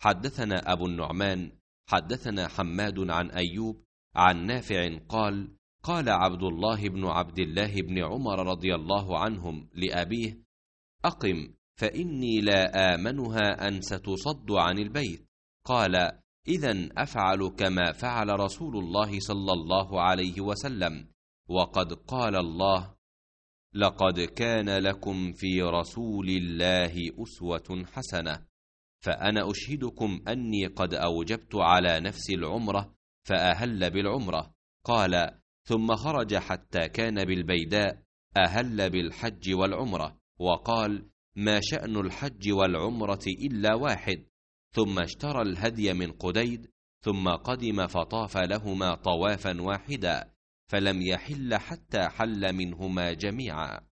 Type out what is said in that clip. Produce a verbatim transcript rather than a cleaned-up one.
حدثنا أبو النعمان حدثنا حماد عن أيوب عن نافع قال قال عبد الله بن عبد الله بن عمر رضي الله عنهم لأبيه: أقم فإني لا آمنها أن ستصد عن البيت. قال: إذن أفعل كما فعل رسول الله صلى الله عليه وسلم، وقد قال الله: لقد كان لكم في رسول الله أسوة حسنة. فأنا أشهدكم أني قد أوجبت على نفسي العمرة، فأهل بالعمرة. قال: ثم خرج حتى كان بالبيداء، أهل بالحج والعمرة، وقال: ما شأن الحج والعمرة إلا واحد. ثم اشترى الهدي من قديد، ثم قدم فطاف لهما طوافا واحدا، فلم يحل حتى حل منهما جميعا.